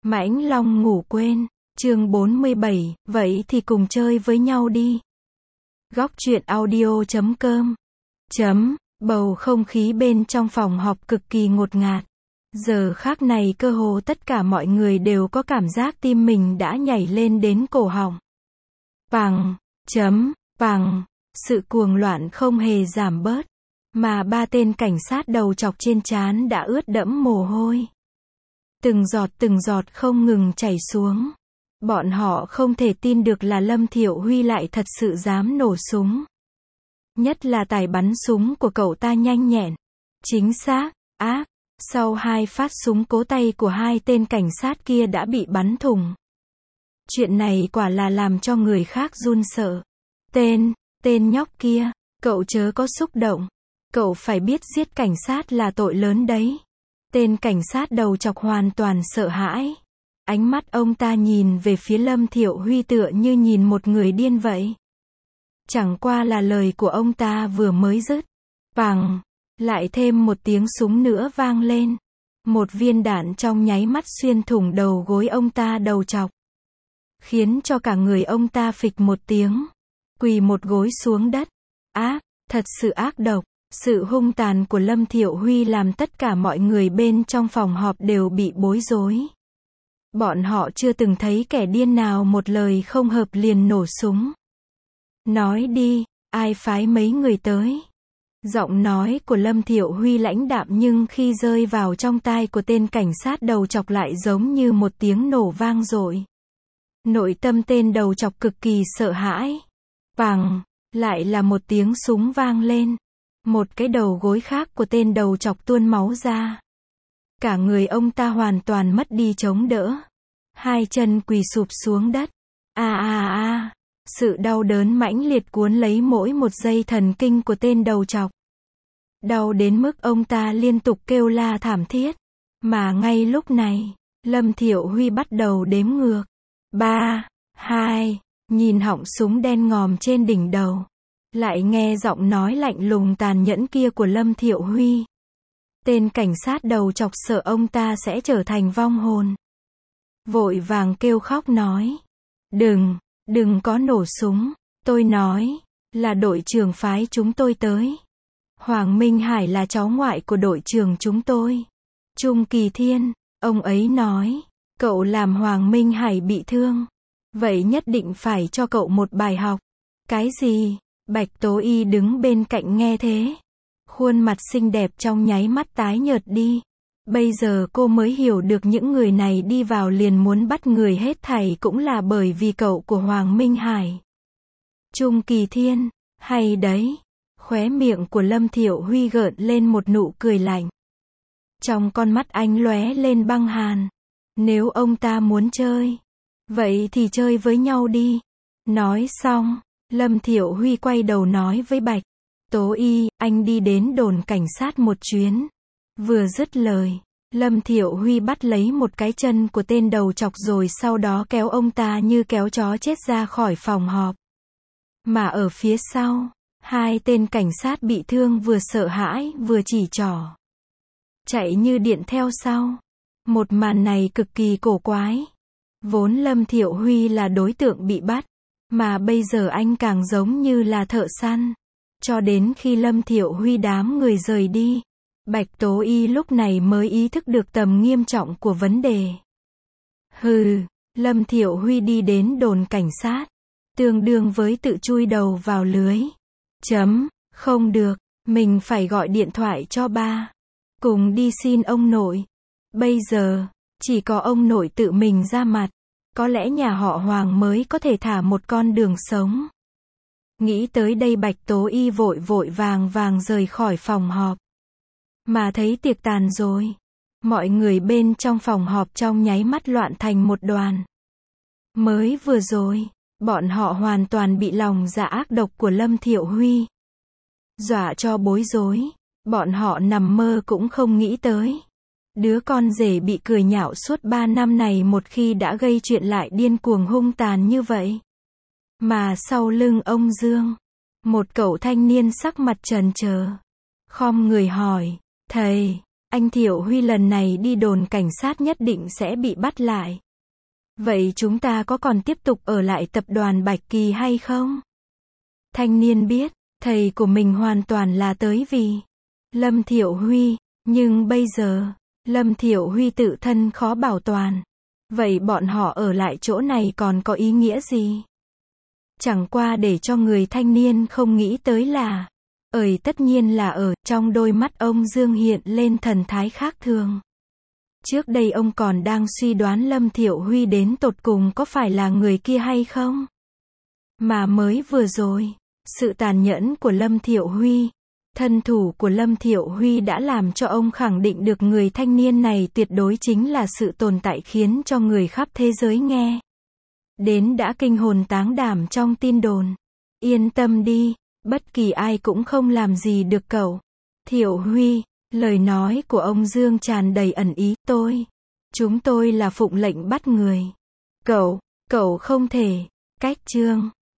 Mãnh Long ngủ quên. Chương 47, vậy thì cùng chơi với nhau đi. Góc truyện audio.com. Bầu không khí bên trong phòng họp cực kỳ ngột ngạt. Giờ khắc này cơ hồ tất cả mọi người đều có cảm giác tim mình đã nhảy lên đến cổ họng. Bằng, sự cuồng loạn không hề giảm bớt, mà ba tên cảnh sát đầu chọc trên trán đã ướt đẫm mồ hôi. Từng giọt không ngừng chảy xuống. Bọn họ không thể tin được là Lâm Thiệu Huy lại thật sự dám nổ súng. Nhất là tài bắn súng của cậu ta nhanh nhẹn, chính xác, ác. Sau 2 phát súng cố tay của 2 tên cảnh sát kia đã bị bắn thủng. Chuyện này quả là làm cho người khác run sợ. Tên nhóc kia, cậu chớ có xúc động. Cậu phải biết giết cảnh sát là tội lớn đấy. Tên cảnh sát đầu chọc hoàn toàn sợ hãi. Ánh mắt ông ta nhìn về phía Lâm Thiệu Huy tựa như nhìn một người điên vậy. Chẳng qua là lời của ông ta vừa mới dứt. Lại thêm một tiếng súng nữa vang lên. Một viên đạn trong nháy mắt xuyên thủng đầu gối ông ta đầu chọc. Khiến cho cả người ông ta phịch một tiếng. Quỳ một gối xuống đất. Ác, thật sự ác độc. Sự hung tàn của Lâm Thiệu Huy làm tất cả mọi người bên trong phòng họp đều bị bối rối. Bọn họ chưa từng thấy kẻ điên nào một lời không hợp liền nổ súng. Nói đi, ai phái mấy người tới? Giọng nói của Lâm Thiệu Huy lãnh đạm nhưng khi rơi vào trong tai của tên cảnh sát đầu chọc lại giống như một tiếng nổ vang dội. Nội tâm tên đầu chọc cực kỳ sợ hãi. Lại là một tiếng súng vang lên. Một cái đầu gối khác của tên đầu chọc tuôn máu ra. Cả người ông ta hoàn toàn mất đi chống đỡ. 2 chân quỳ sụp xuống đất. Sự đau đớn mãnh liệt cuốn lấy mỗi một dây thần kinh của tên đầu chọc. Đau đến mức ông ta liên tục kêu la thảm thiết. Mà ngay lúc này, Lâm Thiệu Huy bắt đầu đếm ngược. 3, 2, nhìn họng súng đen ngòm trên đỉnh đầu. Lại nghe giọng nói lạnh lùng tàn nhẫn kia của Lâm Thiệu Huy. Tên cảnh sát đầu chọc sợ ông ta sẽ trở thành vong hồn. Vội vàng kêu khóc nói. Đừng có nổ súng. Tôi nói, là đội trưởng phái chúng tôi tới. Hoàng Minh Hải là cháu ngoại của đội trưởng chúng tôi. Trung Kỳ Thiên, ông ấy nói, cậu làm Hoàng Minh Hải bị thương. Vậy nhất định phải cho cậu một bài học. Cái gì? Bạch Tố Y đứng bên cạnh nghe thế. Khuôn mặt xinh đẹp trong nháy mắt tái nhợt đi. Bây giờ cô mới hiểu được những người này đi vào liền muốn bắt người hết thảy cũng là bởi vì cậu của Hoàng Minh Hải. Trung Kỳ Thiên, hay đấy. Khóe miệng của Lâm Thiệu Huy gợn lên một nụ cười lạnh. Trong con mắt anh lóe lên băng hàn. Nếu ông ta muốn chơi, vậy thì chơi với nhau đi. Nói xong, Lâm Thiệu Huy quay đầu nói với Bạch Tố Y, anh đi đến đồn cảnh sát một chuyến. Vừa dứt lời, Lâm Thiệu Huy bắt lấy một cái chân của tên đầu chọc rồi sau đó kéo ông ta như kéo chó chết ra khỏi phòng họp. Mà ở phía sau, 2 tên cảnh sát bị thương vừa sợ hãi vừa chỉ trỏ. Chạy như điện theo sau. Một màn này cực kỳ cổ quái. Vốn Lâm Thiệu Huy là đối tượng bị bắt. Mà bây giờ anh càng giống như là thợ săn. Cho đến khi Lâm Thiệu Huy đám người rời đi, Bạch Tố Y lúc này mới ý thức được tầm nghiêm trọng của vấn đề. Lâm Thiệu Huy đi đến đồn cảnh sát. Tương đương với tự chui đầu vào lưới. Không được, mình phải gọi điện thoại cho ba. Cùng đi xin ông nội. Bây giờ, chỉ có ông nội tự mình ra mặt. Có lẽ nhà họ Hoàng mới có thể thả một con đường sống. Nghĩ tới đây Bạch Tố Y vội vàng rời khỏi phòng họp. Mà thấy tiệc tàn rồi. Mọi người bên trong phòng họp trong nháy mắt loạn thành một đoàn. Mới vừa rồi, bọn họ hoàn toàn bị lòng dạ ác độc của Lâm Thiệu Huy dọa cho bối rối. Bọn họ nằm mơ cũng không nghĩ tới. Đứa con rể bị cười nhạo suốt 3 năm này một khi đã gây chuyện lại điên cuồng hung tàn như vậy. Mà sau lưng ông Dương, một cậu thanh niên sắc mặt trần trờ, khom người hỏi, thầy, anh Thiệu Huy lần này đi đồn cảnh sát nhất định sẽ bị bắt lại. Vậy chúng ta có còn tiếp tục ở lại tập đoàn Bạch Kỳ hay không? Thanh niên biết, thầy của mình hoàn toàn là tới vì Lâm Thiệu Huy, nhưng bây giờ, Lâm Thiệu Huy tự thân khó bảo toàn. Vậy bọn họ ở lại chỗ này còn có ý nghĩa gì? Chẳng qua để cho người thanh niên không nghĩ tới là, tất nhiên là trong đôi mắt ông Dương hiện lên thần thái khác thường. Trước đây ông còn đang suy đoán Lâm Thiệu Huy đến tột cùng có phải là người kia hay không? Mà mới vừa rồi, sự tàn nhẫn của Lâm Thiệu Huy, thân thủ của Lâm Thiệu Huy đã làm cho ông khẳng định được người thanh niên này tuyệt đối chính là sự tồn tại khiến cho người khắp thế giới nghe đến đã kinh hồn táng đảm trong tin đồn. Yên tâm đi, bất kỳ ai cũng không làm gì được cậu. Thiệu Huy, lời nói của ông Dương tràn đầy ẩn ý, chúng tôi là phụng lệnh bắt người. Cậu không thể, cách chương.